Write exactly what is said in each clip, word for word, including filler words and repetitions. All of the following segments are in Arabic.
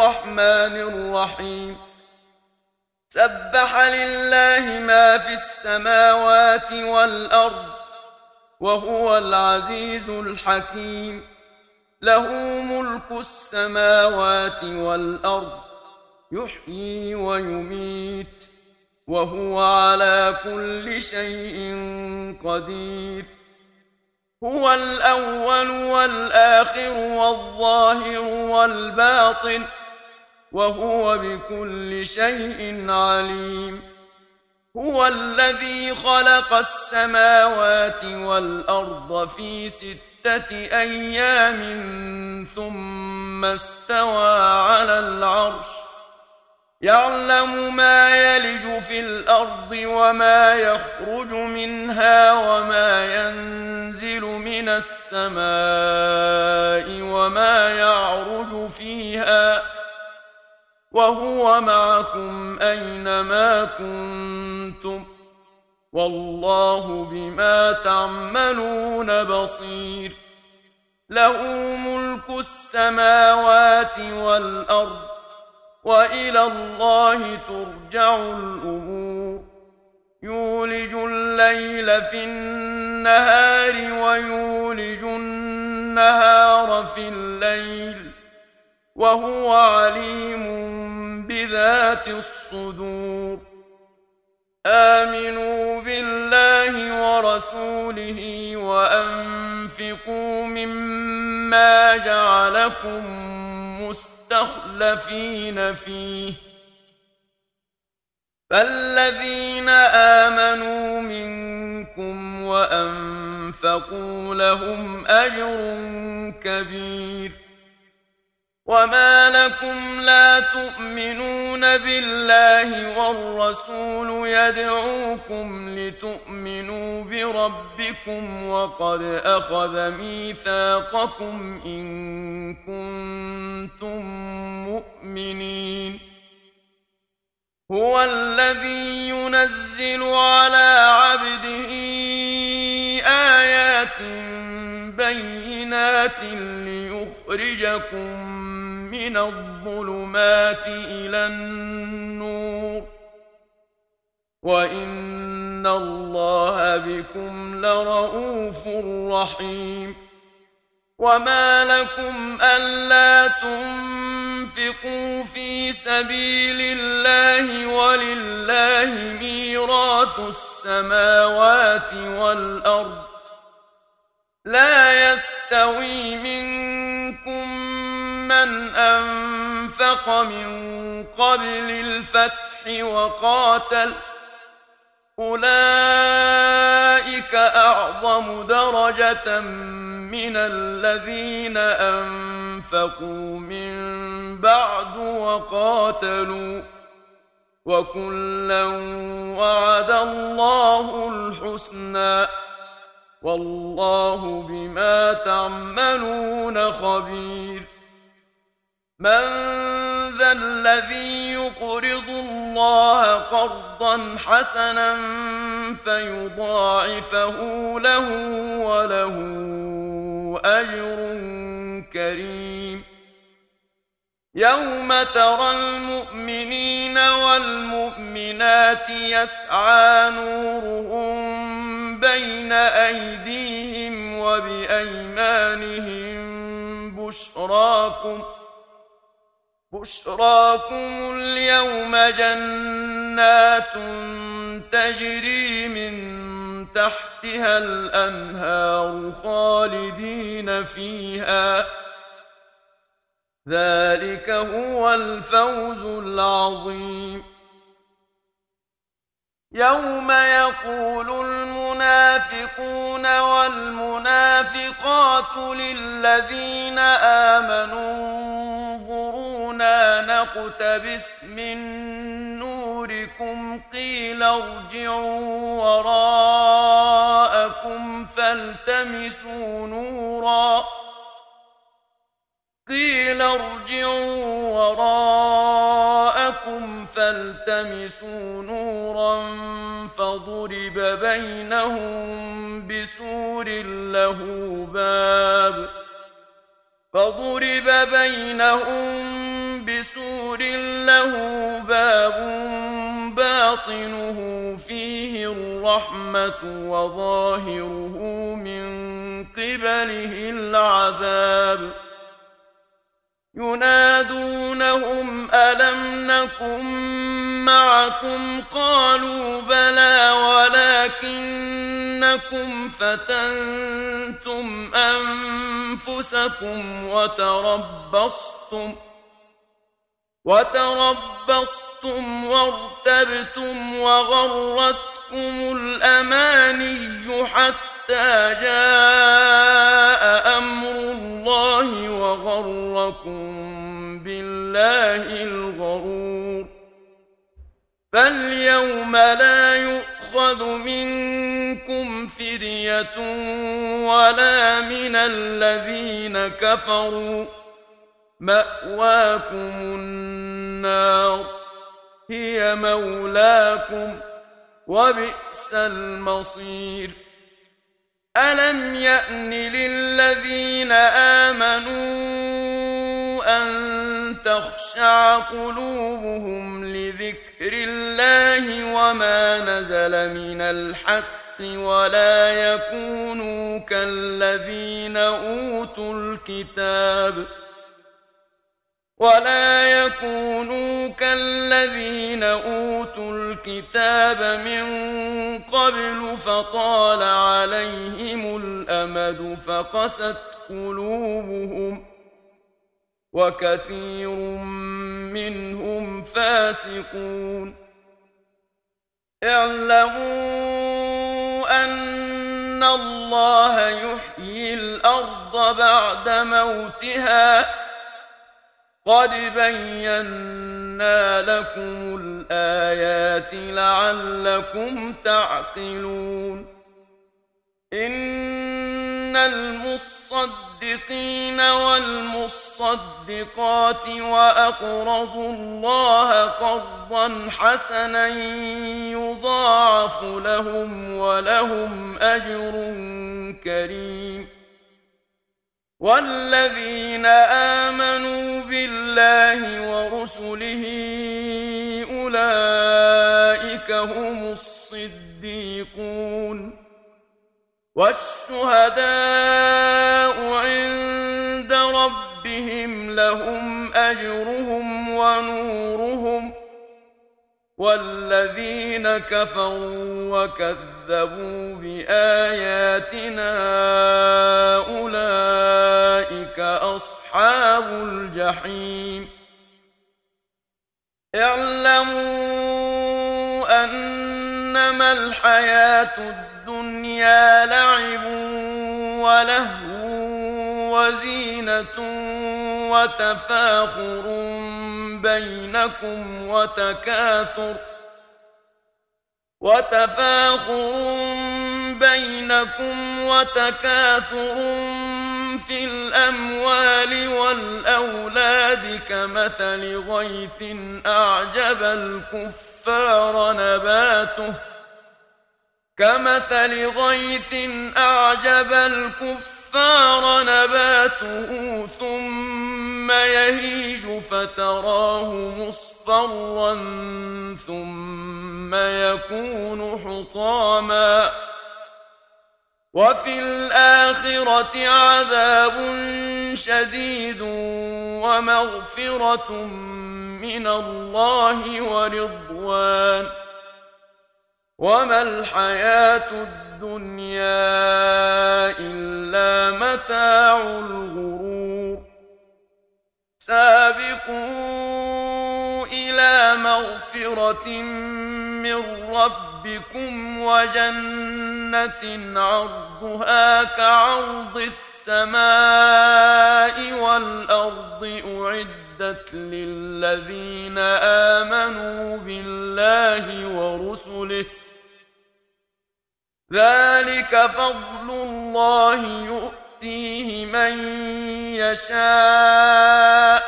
الرحمن الرحيم سبح لله ما في السماوات والأرض وهو العزيز الحكيم له ملك السماوات والأرض يحيي ويميت وهو على كل شيء قدير هو الأول والآخر والظاهر والباطن وهو بكل شيء عليم هو الذي خلق السماوات والأرض في ستة أيام ثم استوى على العرش يعلم ما يلج في الأرض وما يخرج منها وما ينزل من السماء وما يعرج فيها وهو معكم أينما كنتم والله بما تعملون بصير له ملك السماوات والأرض وإلى الله ترجع الأمور يولج الليل في النهار ويولج النهار في الليل وهو عليم بذات الصدور آمنوا بالله ورسوله وأنفقوا مما جعلكم مستخلفين فيه فالذين آمنوا منكم وأنفقوا لهم أجر كبير وما لكم لا تؤمنون بالله والرسول يدعوكم لتؤمنوا بربكم وقد أخذ ميثاقكم إن كنتم مؤمنين هو الذي ينزل على عبده آيات بينات ليخرجكم من الظلمات إلى النور وإن الله بكم لرؤوف رحيم وما لكم ألا تنفقوا في سبيل الله ولله ميراث السماوات والأرض لا يستوي منكم من أنفق من قبل الفتح وقاتل أولئك أعظم درجة من الذين أنفقوا من بعد وقاتلوا وكلا وعد الله الحسنى والله بما تعملون خبير من ذا الذي يقرض الله قرضا حسنا فيضاعفه له وله أجر كريم يوم ترى المؤمنين والمؤمنات يسعى نورهم بين أيديهم وبأيمانهم بشراكم بشراكم اليوم جنات تجري من تحتها الأنهار خالدين فيها ذلك هو الفوز العظيم يوم يقول المنافقون والمنافقات للذين آمنوا انظرونا نقتبس من نوركم قيل ارجعوا وراءكم فالتمسوا نورا قيل ارجعوا وراءكم فالتمسوا نورا فضرب بينهم بسور له باب فضرب بينهم بسور له باب باطنه فيه الرحمة وظاهره من قبله العذاب ينادونهم ألم نكن معكم قالوا بلى ولكنكم فتنتم أنفسكم وتربصتم وتربصتم وارتبتم وغرتكم الأماني حتى جاء أمر الله وغركم بالله الغرور فاليوم لا يؤخذ منكم فدية ولا من الذين كفروا مأواكم النار هي مولاكم وبئس المصير ألم يأن للذين آمنوا أن تخشع قلوبهم لذكر الله وما نزل من الحق ولا يكونوا كالذين أوتوا الكتاب ولا يكونوا كالذين أوتوا الكتاب من قبل فطال عليهم الأمد فقست قلوبهم وكثير منهم فاسقون اعلموا أن الله يحيي الأرض بعد موتها قد بينا لكم الآيات لعلكم تعقلون إن المصدقين والمصدقات وأقرضوا الله قرضا حسنا يضاعف لهم ولهم أجر كريم والذين آمنوا بالله ورسله أولئك هم الصديقون والشهداء عند ربهم لهم أجرهم ونورهم والذين كفروا وكذبوا بآياتنا أولئك أصحاب الجحيم اعلموا أنما الحياة الدنيا لعب ولهو وزينة وتفاخر بينكم وتكاثر وتفاخر بينكم وتكاثر في الأموال والأولاد كمثل غيث أعجب الكفار نباته كمثل غيث أعجب الكفار نباته ثم يهيج فتراه مصفرا ثم يكون حطاما وفي الآخرة عذاب شديد ومغفرة من الله ورضوان وما الحياة الدنيا إلا متاع الغرور سابقوا إلى مغفرة من ربكم وجنة عرضها كعرض السماء والأرض أعدت للذين آمنوا بالله ورسله ذلك فضل الله يؤتيه من يشاء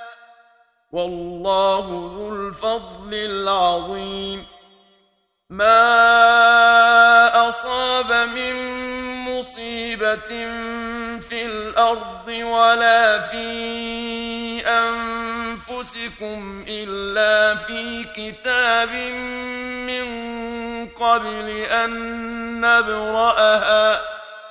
والله ذو الفضل العظيم ما أصاب من مصيبة في الأرض ولا في أنفسكم أنفسكم إلا في كتاب من قبل أن نبرأها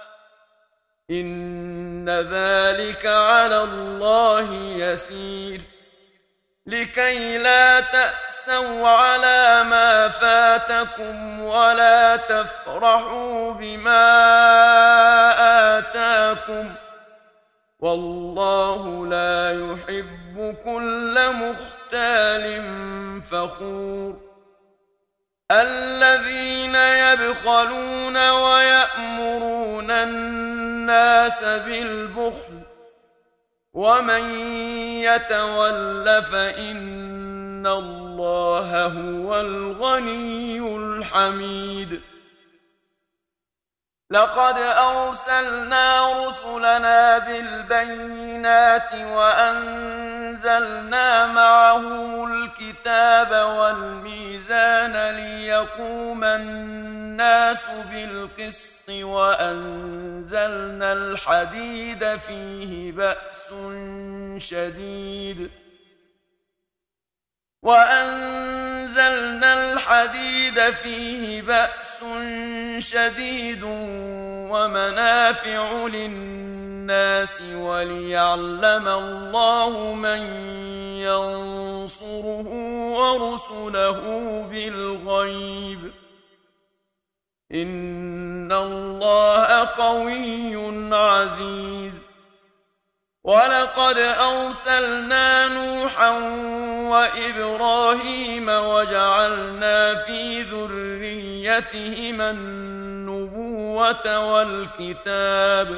إن ذلك على الله يسير لكي لا تأسوا على ما فاتكم ولا تفرحوا بما آتاكم والله لا يحب كل مختال فخور الذين يبخلون ويأمرون الناس بالبخل ومن يتول فإن الله هو الغني الحميد لقد أرسلنا رسلنا بالبينات وأنزلنا معهم الكتاب والميزان ليقوم الناس بالقسط وأنزلنا الحديد فيه بأس شديد وأنزلنا الحديد فيه بأس شديد ومنافع للناس وليعلم الله من ينصره ورسله بالغيب إن الله قوي عزيز ولقد أرسلنا نوحا وإبراهيم وجعلنا في ذريتهما النبوة والكتاب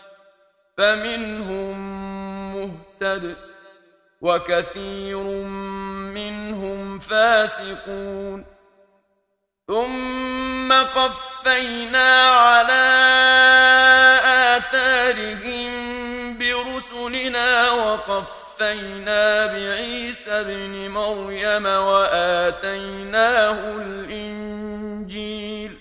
فمنهم مهتد وكثير منهم فاسقون ثم قفينا على آثارهم برسلنا وقفينا بعيسى ابن مريم وآتيناه الإنجيل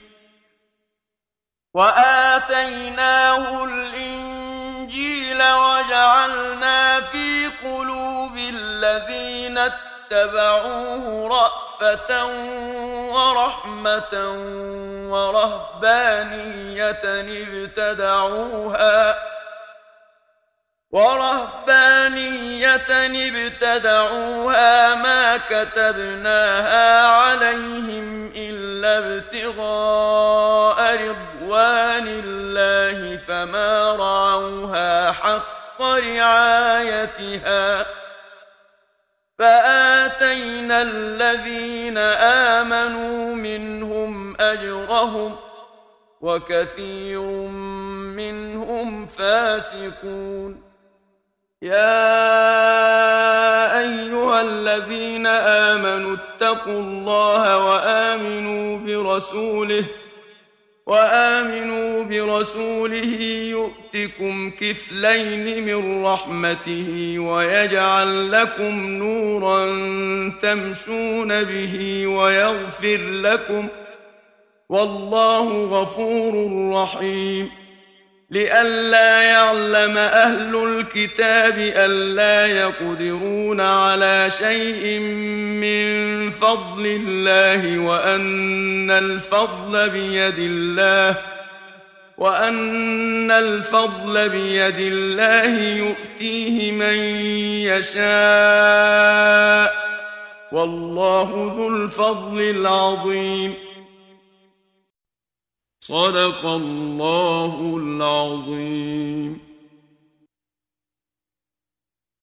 وآتيناه الإنجيل وجعلنا في قلوب الذين اتبعوه رأفة ورحمة ورهبانية ابتدعوها ورهبانية ابتدعوها ما كتبناها عليهم إلا ابتغاء رضوان الله فما رعوها حق رعايتها فآتينا الذين آمنوا منهم أجرهم وكثير منهم فاسقون يا أيها الذين آمنوا اتقوا الله وآمنوا برسوله وآمنوا برسوله يؤتكم كفلين من رحمته ويجعل لكم نورا تمشون به ويغفر لكم والله غفور رحيم لئلا يعلم أهل الكتاب ألا يقدرون على شيء من فضل الله وأن الفضل بيد الله وأن الفضل بيد الله يؤتيه من يشاء والله ذو الفضل العظيم صدق الله العظيم.